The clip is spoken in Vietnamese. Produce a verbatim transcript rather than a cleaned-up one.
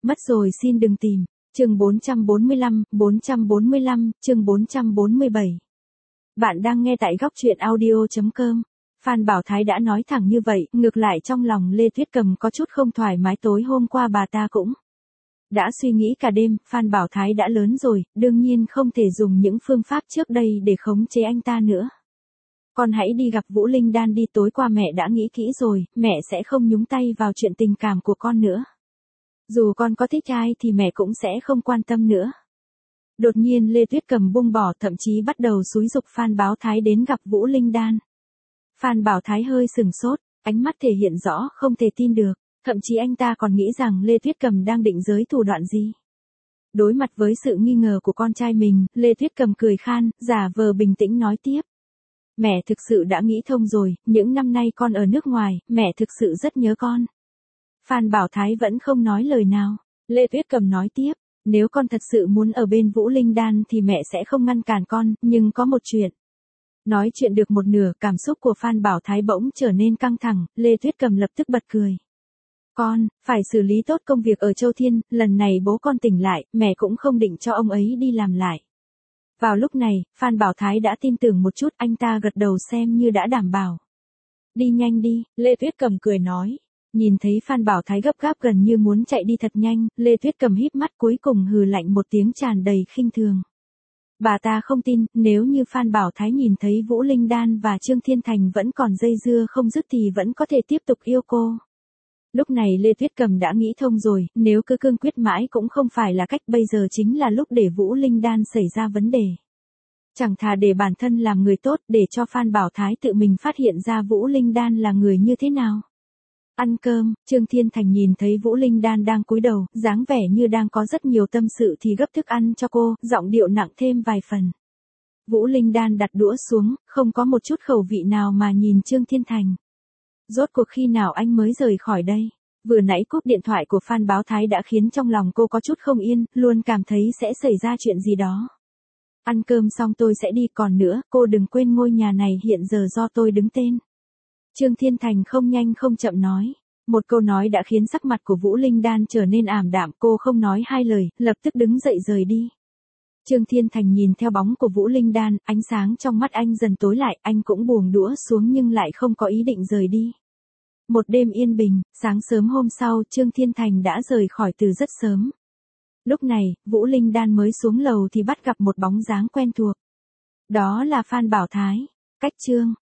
Mất rồi xin đừng tìm. Chương bốn trăm bốn mươi lăm, bốn trăm bốn mươi lăm, chương bốn trăm bốn mươi bảy. Bạn đang nghe tại góc truyện audio chấm com. Phan Bảo Thái đã nói thẳng như vậy, ngược lại trong lòng Lê Tuyết Cầm có chút không thoải mái, tối hôm qua bà ta cũng đã suy nghĩ cả đêm. Phan Bảo Thái đã lớn rồi, đương nhiên không thể dùng những phương pháp trước đây để khống chế anh ta nữa. Con hãy đi gặp Vũ Linh Đan đi, tối qua mẹ đã nghĩ kỹ rồi, mẹ sẽ không nhúng tay vào chuyện tình cảm của con nữa. Dù con có thích ai thì mẹ cũng sẽ không quan tâm nữa. Đột nhiên Lê Tuyết Cầm buông bỏ, thậm chí bắt đầu xúi giục Phan Bảo Thái đến gặp Vũ Linh Đan. Phan Bảo Thái hơi sừng sốt, ánh mắt thể hiện rõ không thể tin được, thậm chí anh ta còn nghĩ rằng Lê Tuyết Cầm đang định giới thủ đoạn gì. Đối mặt với sự nghi ngờ của con trai mình, Lê Tuyết Cầm cười khan, giả vờ bình tĩnh nói tiếp. Mẹ thực sự đã nghĩ thông rồi, những năm nay con ở nước ngoài, mẹ thực sự rất nhớ con. Phan Bảo Thái vẫn không nói lời nào. Lê Tuyết Cầm nói tiếp, nếu con thật sự muốn ở bên Vũ Linh Đan thì mẹ sẽ không ngăn cản con, nhưng có một chuyện. Nói chuyện được một nửa, cảm xúc của Phan Bảo Thái bỗng trở nên căng thẳng, Lê Tuyết Cầm lập tức bật cười. Con, phải xử lý tốt công việc ở Châu Thiên, lần này bố con tỉnh lại, mẹ cũng không định cho ông ấy đi làm lại. Vào lúc này, Phan Bảo Thái đã tin tưởng một chút, anh ta gật đầu xem như đã đảm bảo. Đi nhanh đi, Lê Tuyết Cầm cười nói. Nhìn thấy Phan Bảo Thái gấp gáp gần như muốn chạy đi thật nhanh, Lê Tuyết Cầm híp mắt cuối cùng hừ lạnh một tiếng tràn đầy khinh thường. Bà ta không tin, nếu như Phan Bảo Thái nhìn thấy Vũ Linh Đan và Trương Thiên Thành vẫn còn dây dưa không dứt thì vẫn có thể tiếp tục yêu cô. Lúc này Lê Tuyết Cầm đã nghĩ thông rồi, nếu cứ cương quyết mãi cũng không phải là cách, bây giờ chính là lúc để Vũ Linh Đan xảy ra vấn đề. Chẳng thà để bản thân làm người tốt, để cho Phan Bảo Thái tự mình phát hiện ra Vũ Linh Đan là người như thế nào. Ăn cơm, Trương Thiên Thành nhìn thấy Vũ Linh Đan đang cúi đầu, dáng vẻ như đang có rất nhiều tâm sự thì gấp thức ăn cho cô, giọng điệu nặng thêm vài phần. Vũ Linh Đan đặt đũa xuống, không có một chút khẩu vị nào mà nhìn Trương Thiên Thành. Rốt cuộc khi nào anh mới rời khỏi đây? Vừa nãy cúp điện thoại của Phan Bảo Thái đã khiến trong lòng cô có chút không yên, luôn cảm thấy sẽ xảy ra chuyện gì đó. Ăn cơm xong tôi sẽ đi, còn nữa, cô đừng quên ngôi nhà này hiện giờ do tôi đứng tên. Trương Thiên Thành không nhanh không chậm nói. Một câu nói đã khiến sắc mặt của Vũ Linh Đan trở nên ảm đạm, cô không nói hai lời, lập tức đứng dậy rời đi. Trương Thiên Thành nhìn theo bóng của Vũ Linh Đan, ánh sáng trong mắt anh dần tối lại, anh cũng buông đũa xuống nhưng lại không có ý định rời đi. Một đêm yên bình, sáng sớm hôm sau, Trương Thiên Thành đã rời khỏi từ rất sớm. Lúc này, Vũ Linh Đan mới xuống lầu thì bắt gặp một bóng dáng quen thuộc. Đó là Phan Bảo Thái. Cách chương